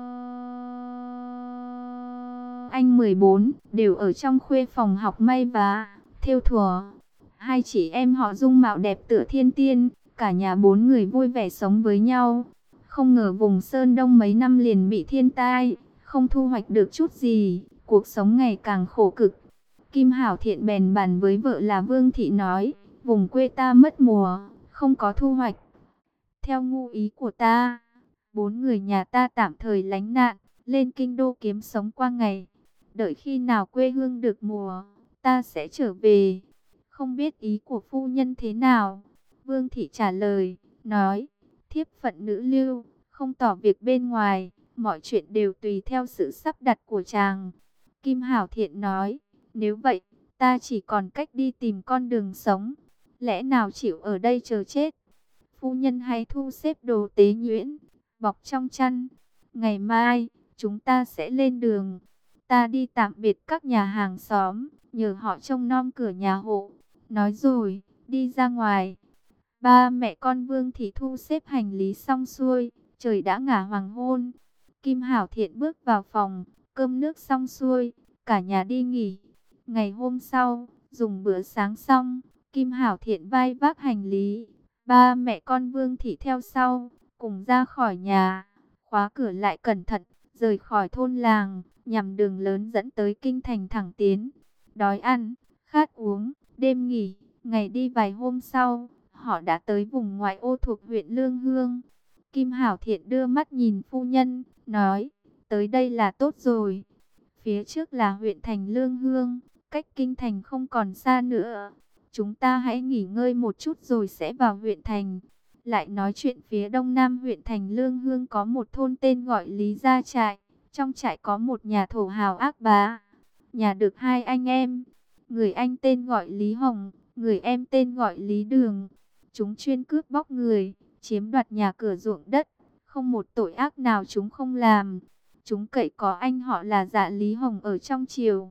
[SPEAKER 1] Anh 14, đều ở trong khuê phòng học may vá, thêu thùa. Hai chị em họ dung mạo đẹp tựa thiên tiên, cả nhà bốn người vui vẻ sống với nhau. Không ngờ vùng Sơn Đông mấy năm liền bị thiên tai, không thu hoạch được chút gì, cuộc sống ngày càng khổ cực. Kim Hảo Thiện bèn bàn với vợ là Vương Thị nói, vùng quê ta mất mùa, không có thu hoạch. Theo ngu ý của ta, bốn người nhà ta tạm thời lánh nạn, lên kinh đô kiếm sống qua ngày. Đợi khi nào quê hương được mùa, ta sẽ trở về. Không biết ý của phu nhân thế nào? Vương Thị trả lời, nói, thiếp phận nữ lưu, không tỏ việc bên ngoài, mọi chuyện đều tùy theo sự sắp đặt của chàng. Kim Hảo Thiện nói, nếu vậy, ta chỉ còn cách đi tìm con đường sống. Lẽ nào chịu ở đây chờ chết? Phu nhân hãy thu xếp đồ tế nhuyễn, bọc trong chăn. Ngày mai, chúng ta sẽ lên đường. Ta đi tạm biệt các nhà hàng xóm, nhờ họ trông nom cửa nhà hộ. Nói rồi, đi ra ngoài. Ba mẹ con Vương Thị thu xếp hành lý xong xuôi, trời đã ngả hoàng hôn. Kim Hảo Thiện bước vào phòng, cơm nước xong xuôi, cả nhà đi nghỉ. Ngày hôm sau, dùng bữa sáng xong, Kim Hảo Thiện vai vác hành lý. Ba mẹ con Vương Thị theo sau, cùng ra khỏi nhà, khóa cửa lại cẩn thận, rời khỏi thôn làng, nhằm đường lớn dẫn tới kinh thành thẳng tiến. Đói ăn, khát uống, đêm nghỉ, ngày đi vài hôm sau, họ đã tới vùng ngoại ô thuộc huyện Lương Hương. Kim Hảo Thiện đưa mắt nhìn phu nhân, nói, tới đây là tốt rồi. Phía trước là huyện thành Lương Hương, cách kinh thành không còn xa nữa. Chúng ta hãy nghỉ ngơi một chút rồi sẽ vào huyện thành. Lại nói chuyện phía đông nam huyện thành Lương Hương có một thôn tên gọi Lý Gia Trại. Trong trại có một nhà thổ hào ác bá. Nhà được hai anh em. Người anh tên gọi Lý Hồng, người em tên gọi Lý Đường. Chúng chuyên cướp bóc người, chiếm đoạt nhà cửa ruộng đất. Không một tội ác nào chúng không làm. Chúng cậy có anh họ là Dạ Lý Hồng ở trong triều.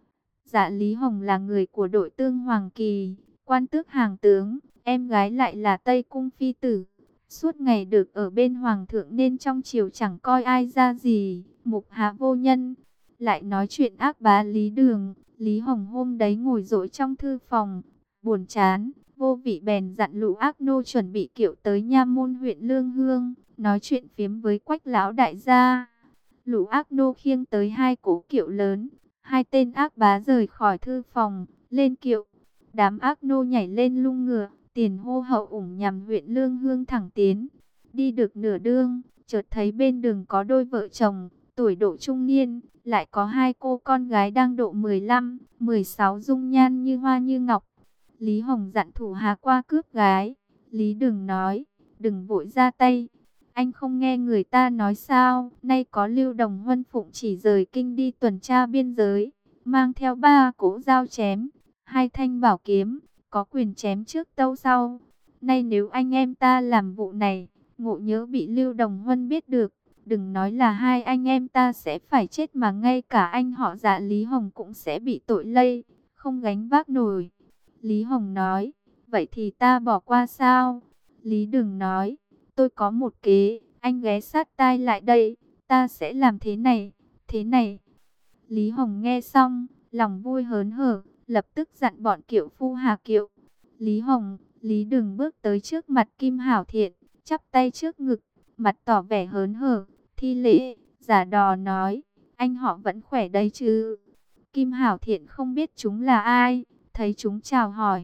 [SPEAKER 1] Dạ Lý Hồng là người của đội Tương Hoàng Kỳ, quan tước hàng tướng, em gái lại là Tây Cung phi tử. Suốt ngày được ở bên hoàng thượng nên trong triều chẳng coi ai ra gì, mục hạ vô nhân. Lại nói chuyện ác bá Lý Đường, Lý Hồng hôm đấy ngồi dỗi trong thư phòng, buồn chán, vô vị bèn dặn lũ ác nô chuẩn bị kiệu tới nha môn huyện Lương Hương, nói chuyện phiếm với Quách lão đại gia. Lũ ác nô khiêng tới hai cỗ kiệu lớn. Hai tên ác bá rời khỏi thư phòng, lên kiệu. Đám ác nô nhảy lên lưng ngựa, tiền hô hậu ủng nhằm huyện Lương Hương thẳng tiến. Đi được nửa đường, chợt thấy bên đường có đôi vợ chồng, tuổi độ trung niên, lại có hai cô con gái đang độ 15, 16 dung nhan như hoa như ngọc. Lý Hồng dặn thủ hạ qua cướp gái. Lý Đường nói, đừng vội ra tay. Anh không nghe người ta nói sao, nay có Lưu Đồng Huân phụng chỉ rời kinh đi tuần tra biên giới, mang theo 3 cỗ dao chém, 2 thanh bảo kiếm, có quyền chém trước tâu sau. Nay nếu anh em ta làm vụ này, ngộ nhỡ bị Lưu Đồng Huân biết được, đừng nói là hai anh em ta sẽ phải chết mà ngay cả anh họ Dạ Lý Hồng cũng sẽ bị tội lây, không gánh vác nổi. Lý Hồng nói, vậy thì ta bỏ qua sao? Lý Đường nói, tôi có một kế, anh ghé sát tai lại đây, ta sẽ làm thế này, thế này. Lý Hồng nghe xong, lòng vui hớn hở, lập tức dặn bọn kiệu phu hạ kiệu. Lý Hồng, Lý Đường bước tới trước mặt Kim Hảo Thiện, chắp tay trước ngực, mặt tỏ vẻ hớn hở, thi lễ, giả đò nói, anh họ vẫn khỏe đấy chứ. Kim Hảo Thiện không biết chúng là ai, thấy chúng chào hỏi,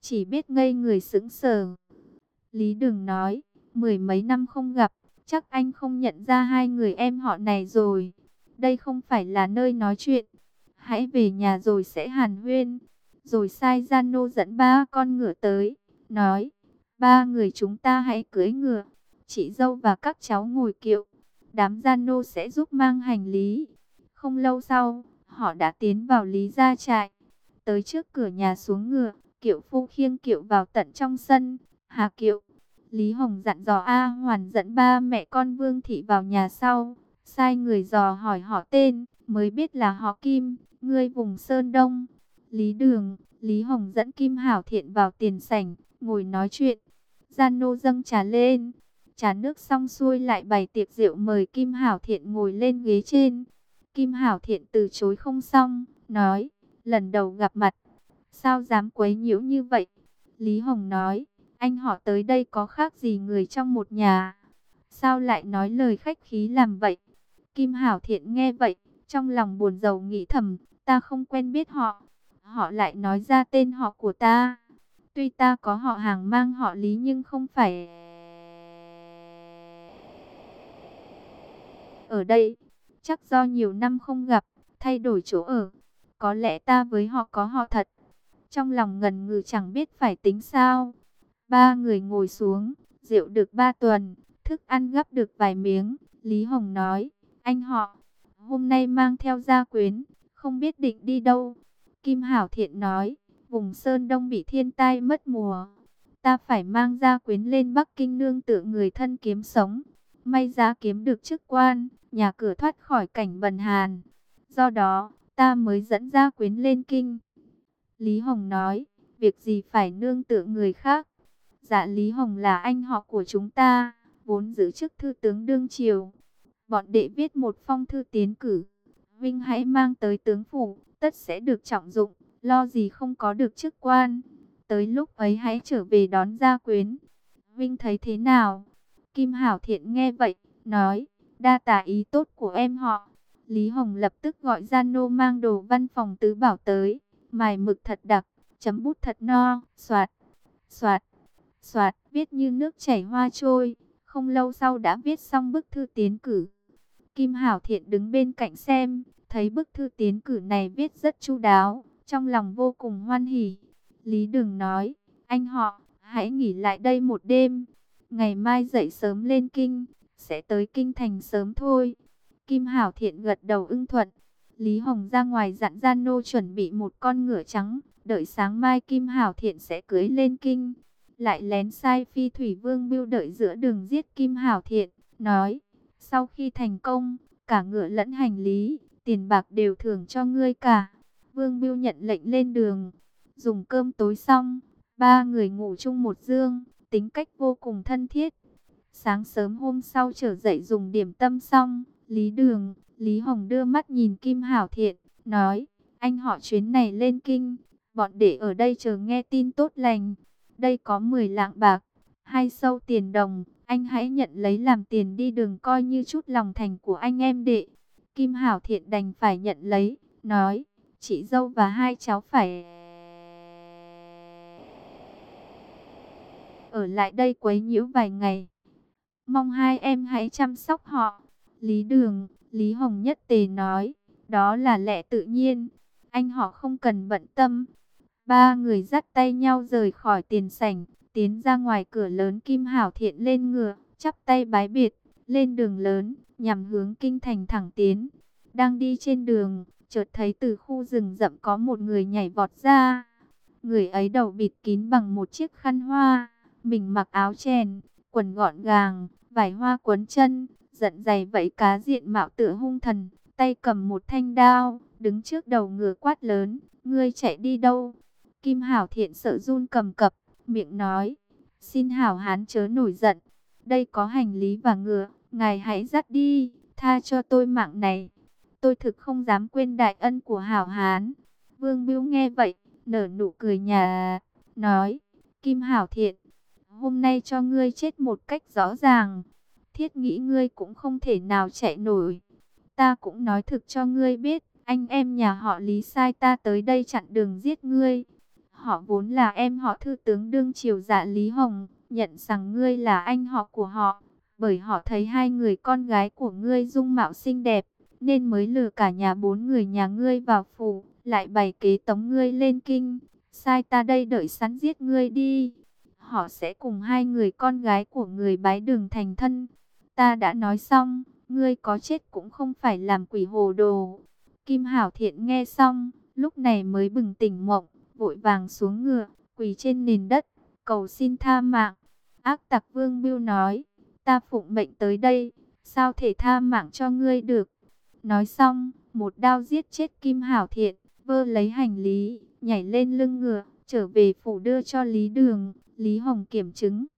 [SPEAKER 1] chỉ biết ngây người sững sờ. Lý Đường nói, 10 mấy năm không gặp, chắc anh không nhận ra hai người em họ này rồi. Đây không phải là nơi nói chuyện. Hãy về nhà rồi sẽ hàn huyên. Rồi sai gian nô dẫn 3 con ngựa tới, nói, 3 người chúng ta hãy cưỡi ngựa, chị dâu và các cháu ngồi kiệu. Đám gian nô sẽ giúp mang hành lý. Không lâu sau, họ đã tiến vào Lý gia trại. Tới trước cửa nhà xuống ngựa, kiệu phu khiêng kiệu vào tận trong sân, hạ kiệu. Lý Hồng dặn dò A Hoàn dẫn 3 mẹ con Vương Thị vào nhà sau, sai người dò hỏi họ tên, mới biết là họ Kim, người vùng Sơn Đông. Lý Đường, Lý Hồng dẫn Kim Hảo Thiện vào tiền sảnh, ngồi nói chuyện. Gian nô dâng trà lên, trà nước xong xuôi lại bày tiệc rượu mời Kim Hảo Thiện ngồi lên ghế trên. Kim Hảo Thiện từ chối không xong, nói, lần đầu gặp mặt, sao dám quấy nhiễu như vậy? Lý Hồng nói, anh họ tới đây có khác gì người trong một nhà, sao lại nói lời khách khí làm vậy? Kim Hảo Thiện nghe vậy, trong lòng buồn rầu nghĩ thầm, ta không quen biết họ, họ lại nói ra tên họ của ta. Tuy ta có họ hàng mang họ Lý nhưng không phải ở đây. Chắc do nhiều năm không gặp, thay đổi chỗ ở. Có lẽ ta với họ có họ thật. Trong lòng ngần ngừ chẳng biết phải tính sao. 3 người ngồi xuống, rượu được 3 tuần, thức ăn gắp được vài miếng. Lý Hồng nói, anh họ, hôm nay mang theo gia quyến, không biết định đi đâu. Kim Hảo Thiện nói, vùng Sơn Đông bị thiên tai mất mùa. Ta phải mang gia quyến lên Bắc Kinh nương tựa người thân kiếm sống. May giá kiếm được chức quan, nhà cửa thoát khỏi cảnh bần hàn. Do đó, ta mới dẫn gia quyến lên kinh. Lý Hồng nói, việc gì phải nương tựa người khác. Dạ Lý Hồng là anh họ của chúng ta, vốn giữ chức thư tướng đương triều. Bọn đệ viết một phong thư tiến cử. Vinh hãy mang tới tướng phủ, tất sẽ được trọng dụng, lo gì không có được chức quan. Tới lúc ấy hãy trở về đón gia quyến. Vinh thấy thế nào? Kim Hảo Thiện nghe vậy, nói, đa tạ ý tốt của em họ. Lý Hồng lập tức gọi gian nô mang đồ văn phòng tứ bảo tới, mài mực thật đặc, chấm bút thật no, soạt, soạt, soạt, viết như nước chảy hoa trôi. Không lâu sau đã viết xong bức thư tiến cử. Kim Hảo Thiện đứng bên cạnh xem, thấy bức thư tiến cử này viết rất chu đáo, trong lòng vô cùng hoan hỉ. Lý Đường nói, anh họ, hãy nghỉ lại đây một đêm. Ngày mai dậy sớm lên kinh, sẽ tới kinh thành sớm thôi. Kim Hảo Thiện gật đầu ưng thuận. Lý Hồng ra ngoài dặn gian nô chuẩn bị một con ngựa trắng, đợi sáng mai Kim Hảo Thiện sẽ cưỡi lên kinh. Lại lén sai Phi Thủy Vương Bưu đợi giữa đường giết Kim Hảo Thiện, nói, sau khi thành công, cả ngựa lẫn hành lý, tiền bạc đều thưởng cho ngươi cả. Vương Bưu nhận lệnh lên đường, dùng cơm tối xong, 3 người ngủ chung một giường, tính cách vô cùng thân thiết. Sáng sớm hôm sau trở dậy dùng điểm tâm xong, Lý Đường, Lý Hồng đưa mắt nhìn Kim Hảo Thiện, nói, anh họ chuyến này lên kinh, bọn đệ ở đây chờ nghe tin tốt lành. Đây có 10 lạng bạc, 2 sâu tiền đồng, anh hãy nhận lấy làm tiền đi đường coi như chút lòng thành của anh em đệ. Kim Hảo Thiện đành phải nhận lấy, nói, chị dâu và 2 cháu phải ở lại đây quấy nhiễu vài ngày. Mong hai em hãy chăm sóc họ. Lý Đường, Lý Hồng nhất tề nói, đó là lẽ tự nhiên, anh họ không cần bận tâm. 3 người dắt tay nhau rời khỏi tiền sảnh, tiến ra ngoài cửa lớn. Kim Hảo Thiện lên ngựa, chắp tay bái biệt, lên đường lớn, nhằm hướng kinh thành thẳng tiến. Đang đi trên đường, chợt thấy từ khu rừng rậm có một người nhảy vọt ra. Người ấy đầu bịt kín bằng một chiếc khăn hoa, mình mặc áo chèn, quần gọn gàng, vải hoa quấn chân, giận giày vẫy cá, diện mạo tựa hung thần, tay cầm một thanh đao, đứng trước đầu ngựa quát lớn, ngươi chạy đi đâu? Kim Hảo Thiện sợ run cầm cập, miệng nói, xin hảo hán chớ nổi giận, đây có hành lý và ngựa, ngài hãy dắt đi, tha cho tôi mạng này. Tôi thực không dám quên đại ân của hảo hán. Vương Bưu nghe vậy, nở nụ cười nhạt, nói, Kim Hảo Thiện, hôm nay cho ngươi chết một cách rõ ràng, thiết nghĩ ngươi cũng không thể nào chạy nổi. Ta cũng nói thực cho ngươi biết, anh em nhà họ Lý sai ta tới đây chặn đường giết ngươi. họ vốn là em họ thư tướng đương triều Dạ Lý Hồng, nhận rằng ngươi là anh họ của họ, bởi họ thấy hai người con gái của ngươi dung mạo xinh đẹp, nên mới lừa cả nhà bốn người nhà ngươi vào phủ, lại bày kế tống ngươi lên kinh, sai ta đây đợi sẵn giết ngươi đi. Họ sẽ cùng hai người con gái của người bái đường thành thân. Ta đã nói xong, ngươi có chết cũng không phải làm quỷ hồ đồ. Kim Hảo Thiện nghe xong, lúc này mới bừng tỉnh mộng, vội vàng xuống ngựa, quỳ trên nền đất, cầu xin tha mạng. Ác tặc Vương Bưu nói, ta phụng mệnh tới đây, sao thể tha mạng cho ngươi được. Nói xong, một đao giết chết Kim Hảo Thiện, vơ lấy hành lý, nhảy lên lưng ngựa, trở về phủ đưa cho Lý Đường. Lý Hồng kiểm chứng,